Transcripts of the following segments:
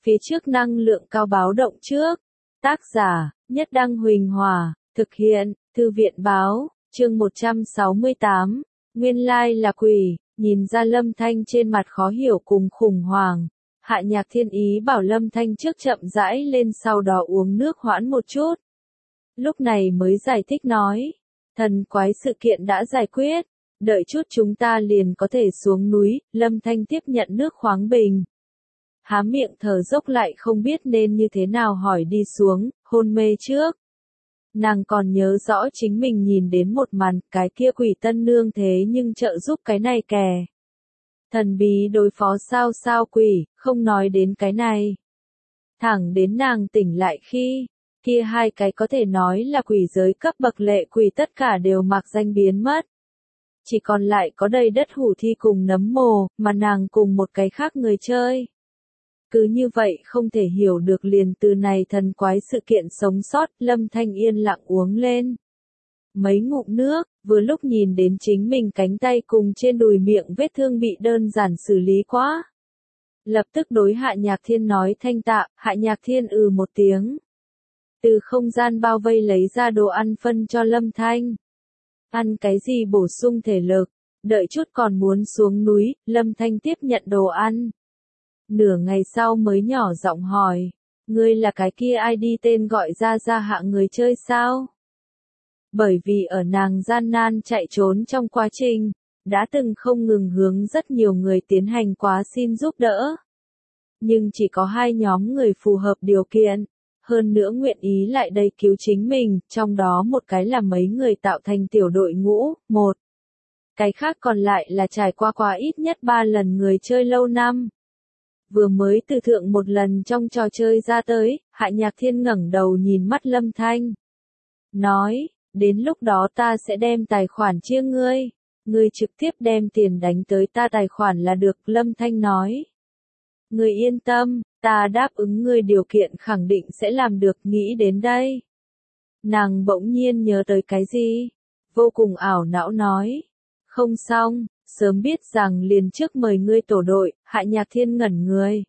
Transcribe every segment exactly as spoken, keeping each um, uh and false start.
Phía trước năng lượng cao báo động trước. Tác giả, Nhất Đăng Huỳnh Hòa, thực hiện, Thư viện báo, chương một trăm sáu mươi tám, nguyên lai là quỷ, nhìn ra Lâm Thanh trên mặt khó hiểu cùng khủng hoảng. Hạ Nhạc Thiên ý bảo Lâm Thanh trước chậm rãi lên sau đó uống nước hoãn một chút. Lúc này mới giải thích nói, thần quái sự kiện đã giải quyết, đợi chút chúng ta liền có thể xuống núi. Lâm Thanh tiếp nhận nước khoáng bình. Há miệng thở dốc lại không biết nên như thế nào hỏi đi xuống, hôn mê trước. Nàng còn nhớ rõ chính mình nhìn đến một màn, cái kia quỷ tân nương thế nhưng trợ giúp cái này kè. Thần bí đối phó sao sao quỷ, không nói đến cái này. Thẳng đến nàng tỉnh lại khi, kia hai cái có thể nói là quỷ giới cấp bậc lệ quỷ tất cả đều mặc danh biến mất. Chỉ còn lại có đầy đất hủ thi cùng nấm mồ, mà nàng cùng một cái khác người chơi. Cứ như vậy không thể hiểu được liền từ này thần quái sự kiện sống sót. Lâm Thanh yên lặng uống lên mấy ngụm nước, vừa lúc nhìn đến chính mình cánh tay cùng trên đùi miệng vết thương bị đơn giản xử lý quá. Lập tức đối Hạ Nhạc Thiên nói thanh tạ. Hạ Nhạc Thiên ừ một tiếng. Từ không gian bao vây lấy ra đồ ăn phân cho Lâm Thanh. Ăn cái gì bổ sung thể lực, đợi chút còn muốn xuống núi. Lâm Thanh tiếp nhận đồ ăn. Nửa ngày sau mới nhỏ giọng hỏi, ngươi là cái kia ai đi tên gọi ra ra hạ người chơi sao? Bởi vì ở nàng gian nan chạy trốn trong quá trình, đã từng không ngừng hướng rất nhiều người tiến hành quá xin giúp đỡ. Nhưng chỉ có hai nhóm người phù hợp điều kiện, hơn nữa nguyện ý lại đây cứu chính mình, trong đó một cái là mấy người tạo thành tiểu đội ngũ, một. Cái khác còn lại là trải qua quá ít nhất ba lần người chơi lâu năm. Vừa mới từ thượng một lần trong trò chơi ra tới, Hạ Nhạc Thiên ngẩng đầu nhìn mắt Lâm Thanh. Nói, đến lúc đó ta sẽ đem tài khoản chia ngươi, ngươi trực tiếp đem tiền đánh tới ta tài khoản là được. Lâm Thanh nói. Ngươi yên tâm, ta đáp ứng ngươi điều kiện khẳng định sẽ làm được. Nghĩ đến đây. Nàng bỗng nhiên nhớ tới cái gì? Vô cùng ảo não nói. Không xong. Sớm biết rằng liền trước mời ngươi tổ đội. Hạ Nhạc Thiên ngẩn người.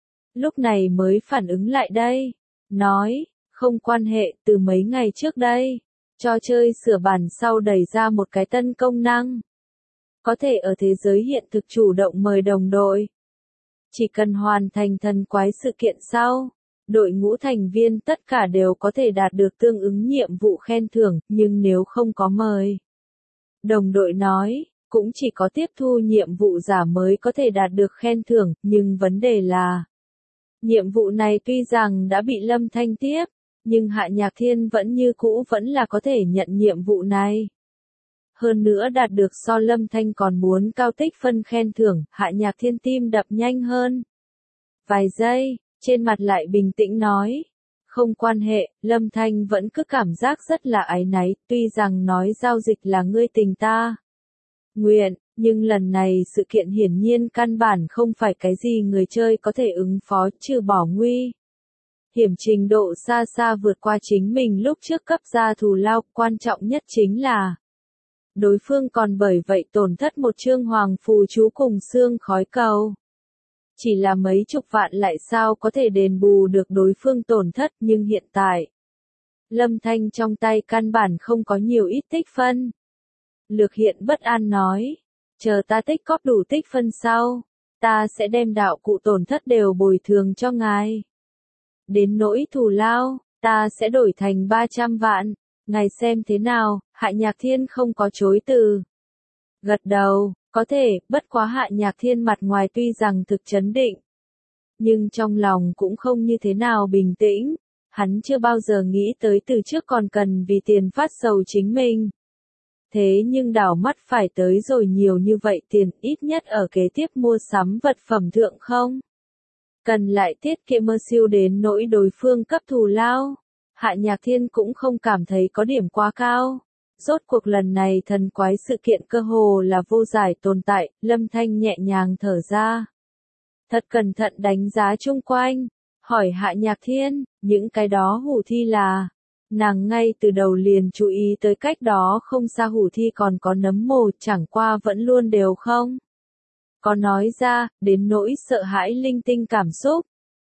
Lúc này mới phản ứng lại đây. Nói, không quan hệ, từ mấy ngày trước đây. Trò chơi sửa bản sau đẩy ra một cái tân công năng. Có thể ở thế giới hiện thực chủ động mời đồng đội. Chỉ cần hoàn thành thần quái sự kiện sau, đội ngũ thành viên tất cả đều có thể đạt được tương ứng nhiệm vụ khen thưởng, nhưng nếu không có mời. Đồng đội nói, cũng chỉ có tiếp thu nhiệm vụ giả mới có thể đạt được khen thưởng, nhưng vấn đề là nhiệm vụ này tuy rằng đã bị Lâm Thanh tiếp, nhưng Hạ Nhạc Thiên vẫn như cũ vẫn là có thể nhận nhiệm vụ này. Hơn nữa đạt được so Lâm Thanh còn muốn cao tích phân khen thưởng. Hạ Nhạc Thiên tim đập nhanh hơn vài giây, trên mặt lại bình tĩnh nói, không quan hệ. Lâm Thanh vẫn cứ cảm giác rất là áy náy, tuy rằng nói giao dịch là ngươi tình ta nguyện, nhưng lần này sự kiện hiển nhiên căn bản không phải cái gì người chơi có thể ứng phó, trừ bỏ nguy hiểm trình độ xa xa vượt qua chính mình lúc trước cấp ra thù lao. Quan trọng nhất chính là đối phương còn bởi vậy tổn thất một chương hoàng phù chú cùng xương khói cầu. Chỉ là mấy chục vạn lại sao có thể đền bù được đối phương tổn thất, nhưng hiện tại Lâm Thanh trong tay căn bản không có nhiều ít tích phân. Lược Hiện bất an nói, chờ ta tích cóp đủ tích phân sau, ta sẽ đem đạo cụ tổn thất đều bồi thường cho ngài. Đến nỗi thù lao, ta sẽ đổi thành ba trăm vạn, ngài xem thế nào? Hạ Nhạc Thiên không có chối từ. Gật đầu, có thể. Bất quá Hạ Nhạc Thiên mặt ngoài tuy rằng thực chấn định, nhưng trong lòng cũng không như thế nào bình tĩnh. Hắn chưa bao giờ nghĩ tới từ trước còn cần vì tiền phát sầu chính mình. Thế nhưng đảo mắt phải tới rồi nhiều như vậy tiền, ít nhất ở kế tiếp mua sắm vật phẩm thượng không? Cần lại tiết kiệm mơ siêu đến nỗi đối phương cấp thù lao. Hạ Nhạc Thiên cũng không cảm thấy có điểm quá cao. Rốt cuộc lần này thần quái sự kiện cơ hồ là vô giải tồn tại. Lâm Thanh nhẹ nhàng thở ra. Thật cẩn thận đánh giá chung quanh. Hỏi Hạ Nhạc Thiên, những cái đó hủ thi là... Nàng ngay từ đầu liền chú ý tới cách đó không xa hủ thi còn có nấm mồ, chẳng qua vẫn luôn đều không có nói ra, đến nỗi sợ hãi linh tinh cảm xúc.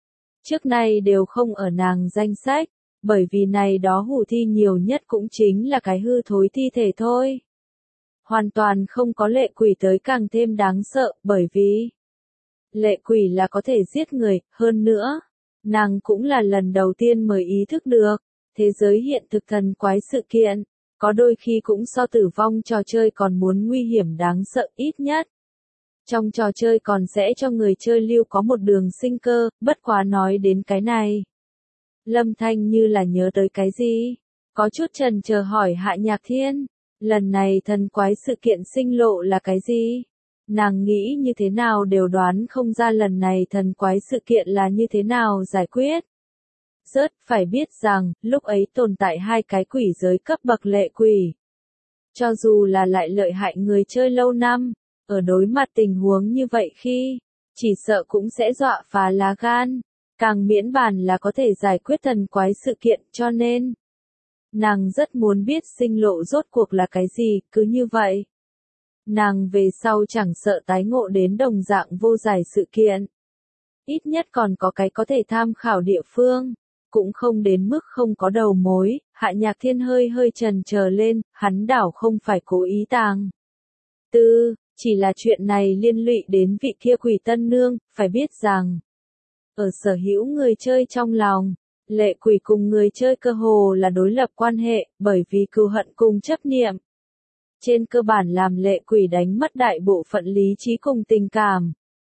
trước nay đều không ở nàng danh sách, bởi vì này đó hủ thi nhiều nhất cũng chính là cái hư thối thi thể thôi. Hoàn toàn không có lệ quỷ tới càng thêm đáng sợ, bởi vì lệ quỷ là có thể giết người, hơn nữa, nàng cũng là lần đầu tiên mới ý thức được, thế giới hiện thực thần quái sự kiện, có đôi khi cũng so tử vong trò chơi còn muốn nguy hiểm đáng sợ ít nhất. Trong trò chơi còn sẽ cho người chơi lưu có một đường sinh cơ, bất quá nói đến cái này. Lâm Thanh như là nhớ tới cái gì? Có chút chần chờ hỏi Hạ Nhạc Thiên, lần này thần quái sự kiện sinh lộ là cái gì? Nàng nghĩ như thế nào đều đoán không ra lần này thần quái sự kiện là như thế nào giải quyết. Rớt phải biết rằng, lúc ấy tồn tại hai cái quỷ giới cấp bậc lệ quỷ. Cho dù là lại lợi hại người chơi lâu năm, ở đối mặt tình huống như vậy khi, chỉ sợ cũng sẽ dọa phá lá gan, càng miễn bàn là có thể giải quyết thần quái sự kiện cho nên. Nàng rất muốn biết sinh lộ rốt cuộc là cái gì, cứ như vậy. Nàng về sau chẳng sợ tái ngộ đến đồng dạng vô giải sự kiện. Ít nhất còn có cái có thể tham khảo địa phương, cũng không đến mức không có đầu mối, Hạ Nhạc Thiên hơi hơi chần chờ lên, hắn đảo không phải cố ý tàng. Tư, chỉ là chuyện này liên lụy đến vị kia quỷ tân nương, phải biết rằng, ở sở hữu người chơi trong lòng, lệ quỷ cùng người chơi cơ hồ là đối lập quan hệ, bởi vì cừu hận cùng chấp niệm. Trên cơ bản làm lệ quỷ đánh mất đại bộ phận lý trí cùng tình cảm.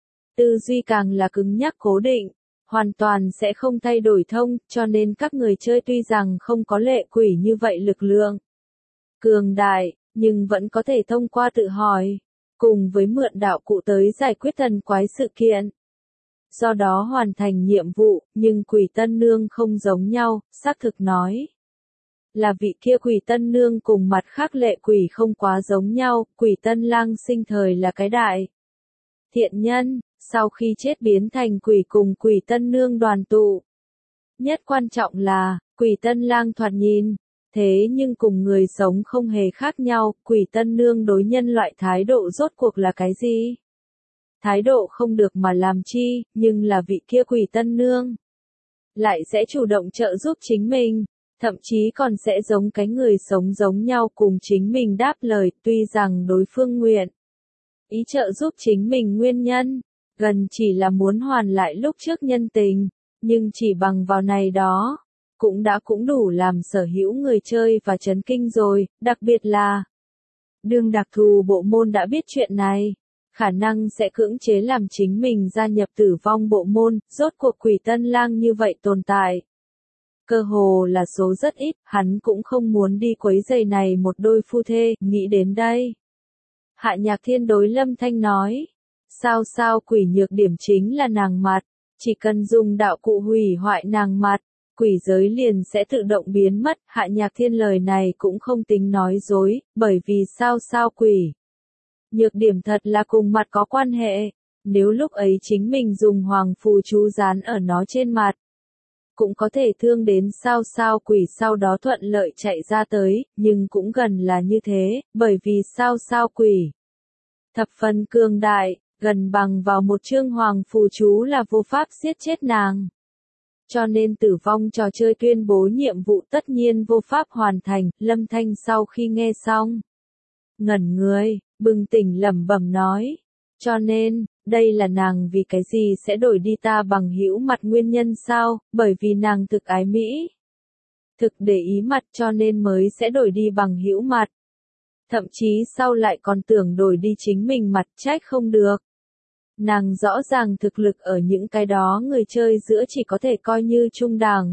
Tư duy càng là cứng nhắc cố định, hoàn toàn sẽ không thay đổi thông, cho nên các người chơi tuy rằng không có lệ quỷ như vậy lực lượng cường đại, nhưng vẫn có thể thông qua tự hỏi, cùng với mượn đạo cụ tới giải quyết thần quái sự kiện. Do đó hoàn thành nhiệm vụ, nhưng quỷ tân nương không giống nhau, xác thực nói. Là vị kia quỷ tân nương cùng mặt khác lệ quỷ không quá giống nhau, quỷ tân lang sinh thời là cái đại thiện nhân, sau khi chết biến thành quỷ cùng quỷ tân nương đoàn tụ. Nhất quan trọng là, quỷ tân lang thoạt nhìn, thế nhưng cùng người sống không hề khác nhau, quỷ tân nương đối nhân loại thái độ rốt cuộc là cái gì? Thái độ không được mà làm chi, nhưng là vị kia quỷ tân nương. Lại sẽ chủ động trợ giúp chính mình, thậm chí còn sẽ giống cái người sống giống nhau cùng chính mình đáp lời, tuy rằng đối phương nguyện ý trợ giúp chính mình nguyên nhân, gần chỉ là muốn hoàn lại lúc trước nhân tình, nhưng chỉ bằng vào này đó, cũng đã cũng đủ làm sở hữu người chơi và chấn kinh rồi, đặc biệt là đương đặc thù bộ môn đã biết chuyện này, khả năng sẽ cưỡng chế làm chính mình gia nhập tử vong bộ môn, rốt cuộc quỷ tân lang như vậy tồn tại. Cơ hồ là số rất ít, hắn cũng không muốn đi quấy rầy này một đôi phu thê, nghĩ đến đây. Hạ Nhạc Thiên đối Lâm Thanh nói, sao sao quỷ nhược điểm chính là nàng mặt, chỉ cần dùng đạo cụ hủy hoại nàng mặt, quỷ giới liền sẽ tự động biến mất, Hạ Nhạc Thiên lời này cũng không tính nói dối, bởi vì sao sao quỷ. Nhược điểm thật là cùng mặt có quan hệ, nếu lúc ấy chính mình dùng hoàng phù chú dán ở nó trên mặt, cũng có thể thương đến sao sao quỷ sau đó thuận lợi chạy ra tới, nhưng cũng gần là như thế, bởi vì sao sao quỷ thập phần cường đại, gần bằng vào một chương hoàng phù chú là vô pháp giết chết nàng. Cho nên tử vong trò chơi tuyên bố nhiệm vụ tất nhiên vô pháp hoàn thành, Lâm Thanh sau khi nghe xong. Ngẩn người, bừng tỉnh lẩm bẩm nói. Cho nên, đây là nàng vì cái gì sẽ đổi đi ta bằng hữu mặt nguyên nhân sao, bởi vì nàng thực ái Mỹ. Thực để ý mặt cho nên mới sẽ đổi đi bằng hữu mặt. Thậm chí sau lại còn tưởng đổi đi chính mình mặt trách không được. Nàng rõ ràng thực lực ở những cái đó người chơi giữa chỉ có thể coi như trung đẳng.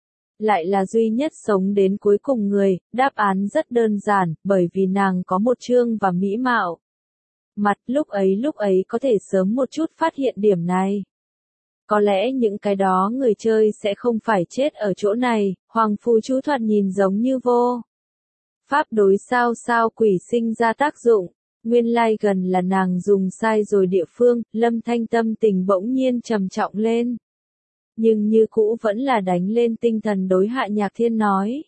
Lại là duy nhất sống đến cuối cùng người, đáp án rất đơn giản, bởi vì nàng có một trương và mỹ mạo. Mặt lúc ấy lúc ấy có thể sớm một chút phát hiện điểm này. Có lẽ những cái đó người chơi sẽ không phải chết ở chỗ này, hoàng phù chú thoạt nhìn giống như vô. Pháp đối sao sao quỷ sinh ra tác dụng, nguyên lai gần là nàng dùng sai rồi địa phương, Lâm Thanh tâm tình bỗng nhiên trầm trọng lên. Nhưng như cũ vẫn là đánh lên tinh thần đối Hạ Nhạc Thiên nói.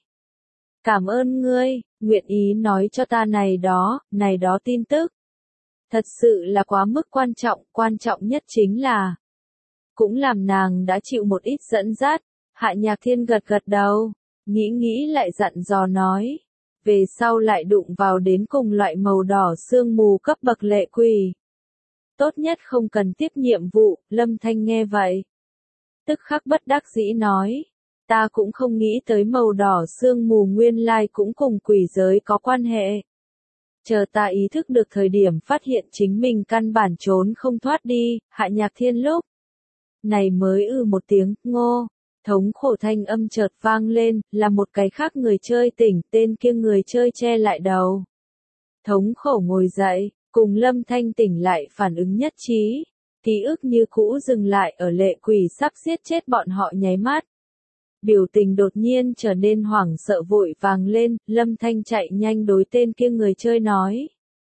Cảm ơn ngươi, nguyện ý nói cho ta này đó, này đó tin tức. Thật sự là quá mức quan trọng, quan trọng nhất chính là cũng làm nàng đã chịu một ít dẫn dắt. Hạ Nhạc Thiên gật gật đầu, nghĩ nghĩ lại dặn dò nói. Về sau lại đụng vào đến cùng loại màu đỏ sương mù cấp bậc lệ quỷ. Tốt nhất không cần tiếp nhiệm vụ, Lâm Thanh nghe vậy. Tức khắc bất đắc dĩ nói. Ta cũng không nghĩ tới màu đỏ sương mù nguyên lai cũng cùng quỷ giới có quan hệ. Chờ ta ý thức được thời điểm phát hiện chính mình căn bản trốn không thoát đi, Hạ Nhạc Thiên lúc này mới ư một tiếng, ngô. Thống khổ thanh âm chợt vang lên, là một cái khác người chơi tỉnh, tên kia người chơi che lại đầu. Thống khổ ngồi dậy, cùng Lâm Thanh tỉnh lại phản ứng nhất trí, ký ức như cũ dừng lại ở lệ quỷ sắp giết chết bọn họ nháy mắt. Biểu tình đột nhiên trở nên hoảng sợ vội vàng lên, Lâm Thanh chạy nhanh đối tên kia người chơi nói.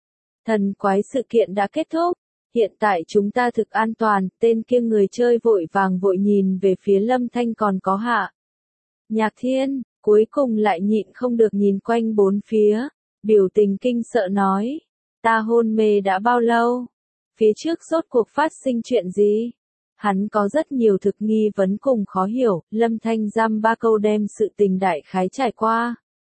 Thần quái sự kiện đã kết thúc. Hiện tại chúng ta thực an toàn, tên kia người chơi vội vàng vội nhìn về phía Lâm Thanh còn có Hạ Nhạc Thiên, cuối cùng lại nhịn không được nhìn quanh bốn phía, biểu tình kinh sợ nói, ta hôn mê đã bao lâu? Phía trước rốt cuộc phát sinh chuyện gì? Hắn có rất nhiều thực nghi vấn cùng khó hiểu, Lâm Thanh giam ba câu đem sự tình đại khái trải qua.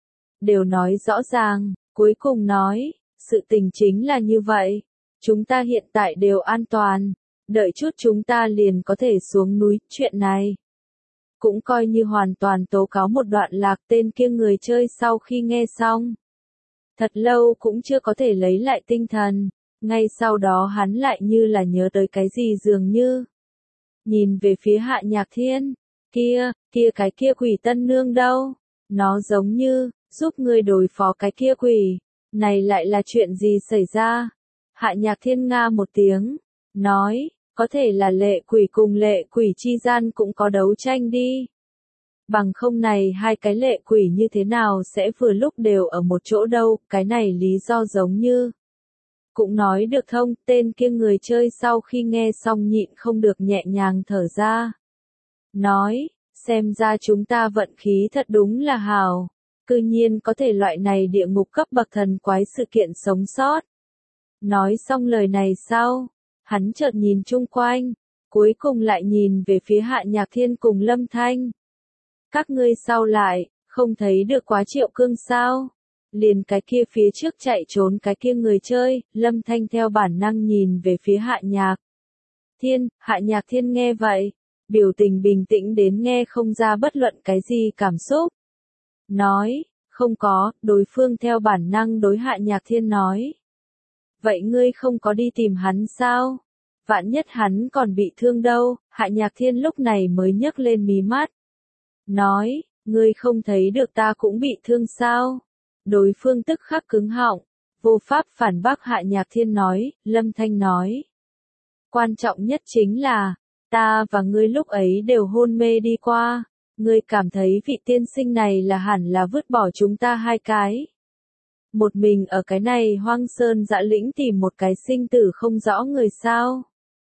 Đều nói rõ ràng, cuối cùng nói, sự tình chính là như vậy. Chúng ta hiện tại đều an toàn, đợi chút chúng ta liền có thể xuống núi, chuyện này cũng coi như hoàn toàn tố cáo một đoạn lạc. Tên kia người chơi sau khi nghe xong, thật lâu cũng chưa có thể lấy lại tinh thần, ngay sau đó hắn lại như là nhớ tới cái gì dường như. Nhìn về phía Hạ Nhạc Thiên, kia, kia cái kia quỷ tân nương đâu, nó giống như, giúp ngươi đối phó cái kia quỷ, này lại là chuyện gì xảy ra? Hạ Nhạc Thiên nga một tiếng, nói, có thể là lệ quỷ cùng lệ quỷ chi gian cũng có đấu tranh đi. Bằng không này hai cái lệ quỷ như thế nào sẽ vừa lúc đều ở một chỗ đâu, cái này lý do giống như. Cũng nói được thông, tên kia người chơi sau khi nghe xong nhịn không được nhẹ nhàng thở ra. Nói, xem ra chúng ta vận khí thật đúng là hào, cư nhiên có thể loại này địa ngục cấp bậc thần quái sự kiện sống sót. Nói xong lời này sau, hắn chợt nhìn chung quanh, cuối cùng lại nhìn về phía Hạ Nhạc Thiên cùng Lâm Thanh. Các ngươi sao lại, không thấy được quá Triệu Cương sao? Liền cái kia phía trước chạy trốn cái kia người chơi, Lâm Thanh theo bản năng nhìn về phía Hạ Nhạc Thiên, Hạ Nhạc Thiên nghe vậy, biểu tình bình tĩnh đến nghe không ra bất luận cái gì cảm xúc. Nói, không có, đối phương theo bản năng đối Hạ Nhạc Thiên nói. Vậy ngươi không có đi tìm hắn sao? Vạn nhất hắn còn bị thương đâu, Hạ Nhạc Thiên lúc này mới nhấc lên mí mắt. Nói, ngươi không thấy được ta cũng bị thương sao? Đối phương tức khắc cứng họng, vô pháp phản bác. Hạ Nhạc Thiên nói, Lâm Thanh nói. Quan trọng nhất chính là, ta và ngươi lúc ấy đều hôn mê đi qua, ngươi cảm thấy vị tiên sinh này là hẳn là vứt bỏ chúng ta hai cái. Một mình ở cái này hoang sơn dã lĩnh tìm một cái sinh tử không rõ người sao.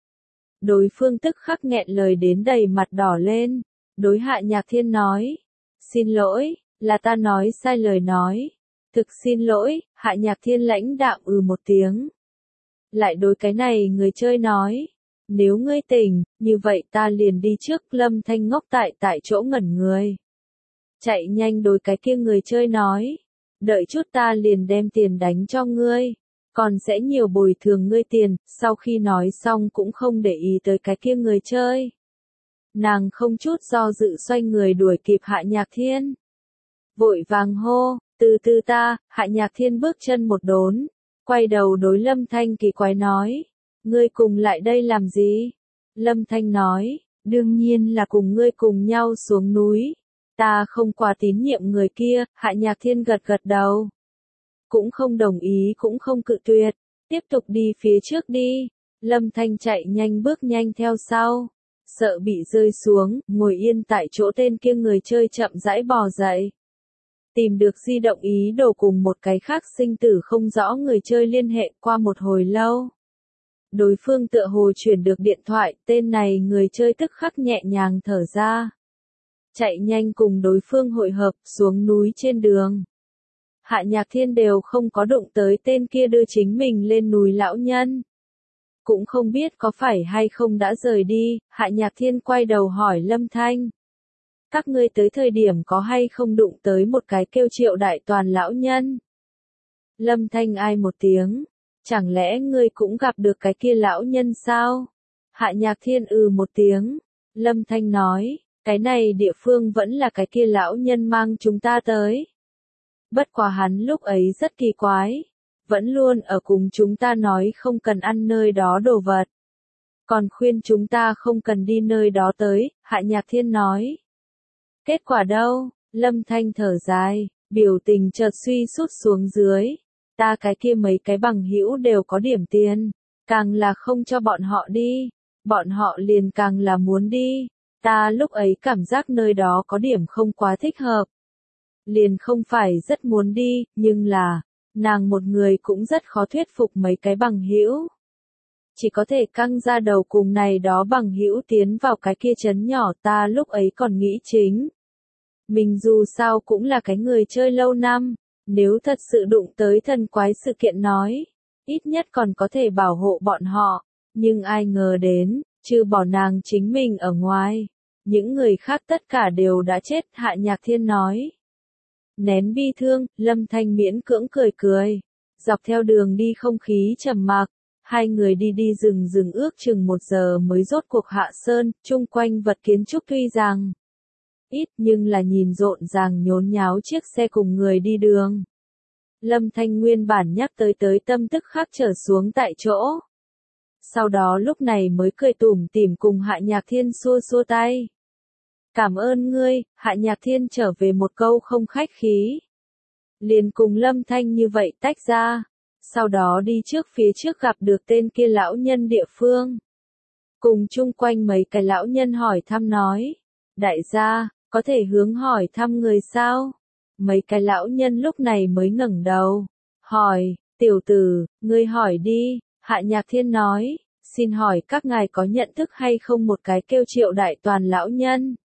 Đối phương tức khắc nghẹn lời đến đầy mặt đỏ lên, đối Hạ Nhạc Thiên nói. Xin lỗi, là ta nói sai lời nói. Thực xin lỗi, Hạ Nhạc Thiên lãnh đạm ừ một tiếng. Lại đối cái này người chơi nói. Nếu ngươi tỉnh, như vậy ta liền đi trước. Lâm Thanh ngốc tại tại chỗ ngẩn người. Chạy nhanh đối cái kia người chơi nói. Đợi chút ta liền đem tiền đánh cho ngươi, còn sẽ nhiều bồi thường ngươi tiền. Sau khi nói xong cũng không để ý tới cái kia người chơi. Nàng không chút do dự xoay người đuổi kịp Hạ Nhạc Thiên. Vội vàng hô, từ từ ta. Hạ Nhạc Thiên bước chân một đốn, quay đầu đối Lâm Thanh kỳ quái nói. Ngươi cùng lại đây làm gì? Lâm Thanh nói, đương nhiên là cùng ngươi cùng nhau xuống núi. Ta không quá tín nhiệm người kia. Hạ Nhạc Thiên gật gật đầu. Cũng không đồng ý cũng không cự tuyệt. Tiếp tục đi phía trước đi. Lâm Thanh chạy nhanh bước nhanh theo sau. Sợ bị rơi xuống, ngồi yên tại chỗ. Tên kia người chơi chậm rãi bò dậy. Tìm được di động ý đồ cùng một cái khác sinh tử không rõ người chơi liên hệ. Qua một hồi lâu, đối phương tựa hồ chuyển được điện thoại. Tên này người chơi tức khắc nhẹ nhàng thở ra. Chạy nhanh cùng đối phương hội hợp. Xuống núi trên đường, Hạ Nhạc Thiên đều không có đụng tới tên kia đưa chính mình lên núi lão nhân. cũng không biết có phải hay không đã rời đi, Hạ Nhạc Thiên quay đầu hỏi Lâm Thanh. Các ngươi tới thời điểm có hay không đụng tới một cái kêu Triệu Đại Toàn lão nhân? Lâm Thanh ai một tiếng, chẳng lẽ ngươi cũng gặp được cái kia lão nhân sao? Hạ Nhạc Thiên ừ một tiếng, Lâm Thanh nói, cái này địa phương vẫn là cái kia lão nhân mang chúng ta tới. Bất quá hắn lúc ấy rất kỳ quái, vẫn luôn ở cùng chúng ta nói không cần ăn nơi đó đồ vật. Còn khuyên chúng ta không cần đi nơi đó tới, Hạ Nhạc Thiên nói. Kết quả đâu? Lâm Thanh thở dài, biểu tình chợt suy sút xuống dưới. Ta cái kia mấy cái bằng hữu đều có điểm tiền, càng là không cho bọn họ đi, bọn họ liền càng là muốn đi. Ta lúc ấy cảm giác nơi đó có điểm không quá thích hợp. Liền không phải rất muốn đi, nhưng là, nàng một người cũng rất khó thuyết phục mấy cái bằng hữu. Chỉ có thể căng ra đầu cùng này đó bằng hữu tiến vào cái kia trấn nhỏ. Ta lúc ấy còn nghĩ chính. Mình dù sao cũng là cái người chơi lâu năm, nếu thật sự đụng tới thần quái sự kiện nói, ít nhất còn có thể bảo hộ bọn họ, nhưng ai ngờ đến, trừ bỏ nàng chính mình ở ngoài, những người khác tất cả đều đã chết, Hạ Nhạc Thiên nói. Nén bi thương, Lâm Thanh miễn cưỡng cười cười, dọc theo đường đi không khí trầm mặc, hai người đi đi rừng rừng ước chừng một giờ mới rốt cuộc hạ sơn, chung quanh vật kiến trúc tuy rằng ít nhưng là nhìn rộn ràng nhốn nháo chiếc xe cùng người đi đường. Lâm Thanh nguyên bản nhắc tới tới tâm tức khắc trở xuống tại chỗ. Sau đó lúc này mới cười tủm tỉm cùng Hạ Nhạc Thiên xua xua tay. Cảm ơn ngươi, Hạ Nhạc Thiên trở về một câu không khách khí. Liền cùng Lâm Thanh như vậy tách ra. Sau đó đi trước phía trước gặp được tên kia lão nhân địa phương. Cùng chung quanh mấy cái lão nhân hỏi thăm nói. Đại gia, có thể hướng hỏi thăm người sao? Mấy cái lão nhân lúc này mới ngẩng đầu. Hỏi, tiểu tử, ngươi hỏi đi, Hạ Nhạc Thiên nói. Xin hỏi các ngài có nhận thức hay không một cái kêu Triệu Đại Toàn lão nhân?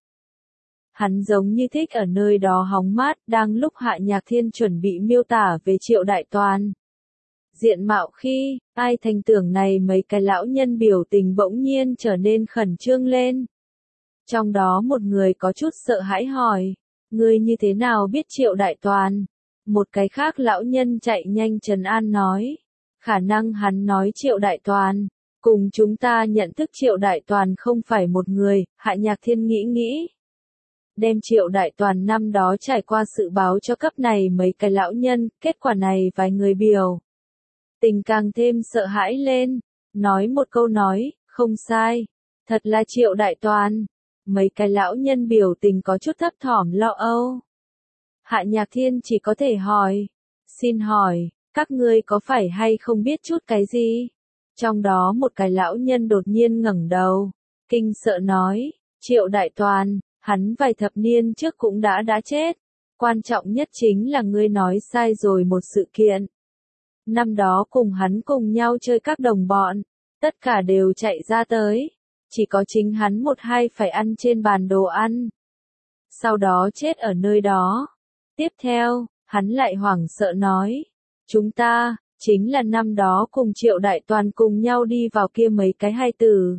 Hắn giống như thích ở nơi đó hóng mát, đang lúc Hạ Nhạc Thiên chuẩn bị miêu tả về Triệu Đại Toàn. Diện mạo khi, ai thành tưởng này mấy cái lão nhân biểu tình bỗng nhiên trở nên khẩn trương lên. Trong đó một người có chút sợ hãi hỏi, ngươi như thế nào biết Triệu Đại Toàn? Một cái khác lão nhân chạy nhanh trấn an nói, khả năng hắn nói Triệu Đại Toàn, cùng chúng ta nhận thức Triệu Đại Toàn không phải một người, Hạ Nhạc Thiên nghĩ nghĩ. Đem Triệu Đại Toàn năm đó trải qua sự báo cho cấp này mấy cái lão nhân, kết quả này vài người biểu. Tình càng thêm sợ hãi lên, nói một câu nói, không sai, thật là Triệu Đại Toàn. Mấy cái lão nhân biểu tình có chút thấp thỏm lo âu. Hạ Nhạc Thiên chỉ có thể hỏi, xin hỏi, các ngươi có phải hay không biết chút cái gì? Trong đó một cái lão nhân đột nhiên ngẩng đầu, kinh sợ nói, Triệu Đại Toàn, hắn vài thập niên trước cũng đã đã chết. Quan trọng nhất chính là ngươi nói sai rồi một sự kiện. Năm đó cùng hắn cùng nhau chơi các đồng bọn, tất cả đều chạy ra tới. Chỉ có chính hắn một hai phải ăn trên bàn đồ ăn. Sau đó chết ở nơi đó. Tiếp theo, hắn lại hoảng sợ nói. Chúng ta, chính là năm đó cùng Triệu Đại Toàn cùng nhau đi vào kia mấy cái hai tử.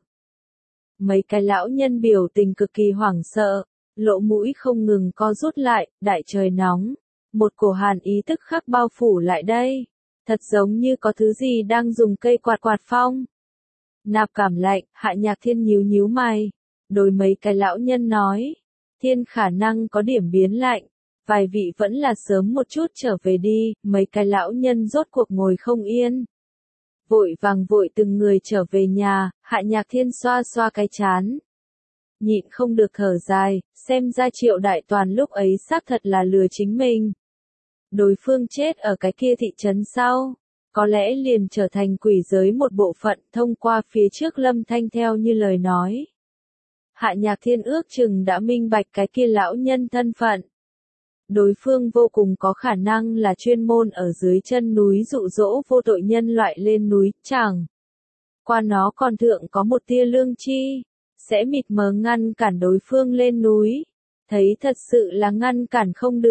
Mấy cái lão nhân biểu tình cực kỳ hoảng sợ, lỗ mũi không ngừng co rút lại, đại trời nóng. Một cổ hàn ý tức khắc bao phủ lại đây. Thật giống như có thứ gì đang dùng cây quạt quạt phong. Nạp cảm lạnh, Hạ Nhạc Thiên nhíu nhíu mày. Đối mấy cái lão nhân nói. Thiên khả năng có điểm biến lạnh. Vài vị vẫn là sớm một chút trở về đi. Mấy cái lão nhân rốt cuộc ngồi không yên. Vội vàng vội từng người trở về nhà. Hạ Nhạc Thiên xoa xoa cái chán. Nhịn không được thở dài. Xem ra Triệu Đại Toàn lúc ấy xác thật là lừa chính mình. Đối phương chết ở cái kia thị trấn sau. Có lẽ liền trở thành quỷ giới một bộ phận thông qua phía trước Lâm Thanh theo như lời nói. Hạ Nhạc Thiên ước chừng đã minh bạch cái kia lão nhân thân phận. Đối phương vô cùng có khả năng là chuyên môn ở dưới chân núi dụ dỗ vô tội nhân loại lên núi, chẳng. Qua nó còn thượng có một tia lương chi, sẽ mịt mờ ngăn cản đối phương lên núi. Thấy thật sự là ngăn cản không được,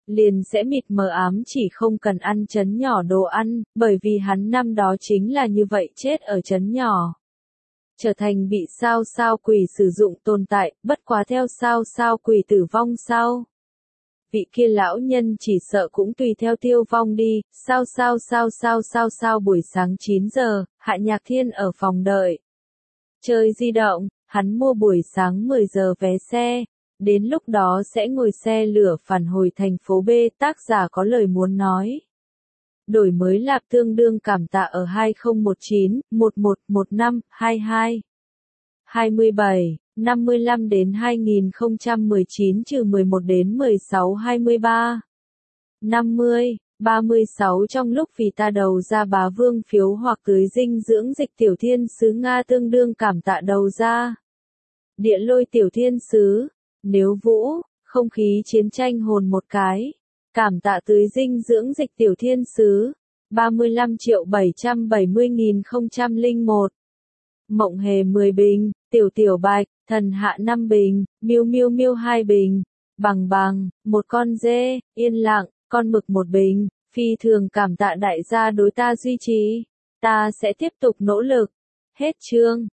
liền sẽ mịt mờ ám chỉ không cần ăn trấn nhỏ đồ ăn, bởi vì hắn năm đó chính là như vậy chết ở trấn nhỏ. Trở thành bị sao sao quỷ sử dụng tồn tại, bất quá theo sao sao quỷ tử vong sau. Vị kia lão nhân chỉ sợ cũng tùy theo tiêu vong đi, sao sao sao sao sao sao buổi sáng chín giờ, Hạ Nhạc Thiên ở phòng đợi. Chơi di động, hắn mua buổi sáng mười giờ vé xe, đến lúc đó sẽ ngồi xe lửa phản hồi thành phố B, tác giả có lời muốn nói. Đổi mới lạp tương đương cảm tạ ở hai không một chín, một một một năm, hai hai. hai mươi bảy, năm mươi lăm đến hai nghìn không trăm mười chín trừ mười một đến mười sáu hai mươi ba. năm mươi, ba mươi sáu trong lúc vì ta đầu ra bá vương phiếu hoặc tưới dinh dưỡng dịch tiểu thiên sứ Nga tương đương cảm tạ đầu ra. Địa lôi tiểu thiên sứ, nếu vũ, không khí chiến tranh hồn một cái. Cảm tạ tưới dinh dưỡng dịch tiểu thiên sứ, ba mươi lăm triệu bảy trăm bảy mươi nghìn không trăm lẻ một. Mộng hề mười bình, tiểu tiểu bạch, thần hạ năm bình, miêu miêu miêu hai bình, bằng bằng, một con dê, yên lặng, con mực một bình, phi thường cảm tạ đại gia đối ta duy trì. Ta sẽ tiếp tục nỗ lực. Hết chương.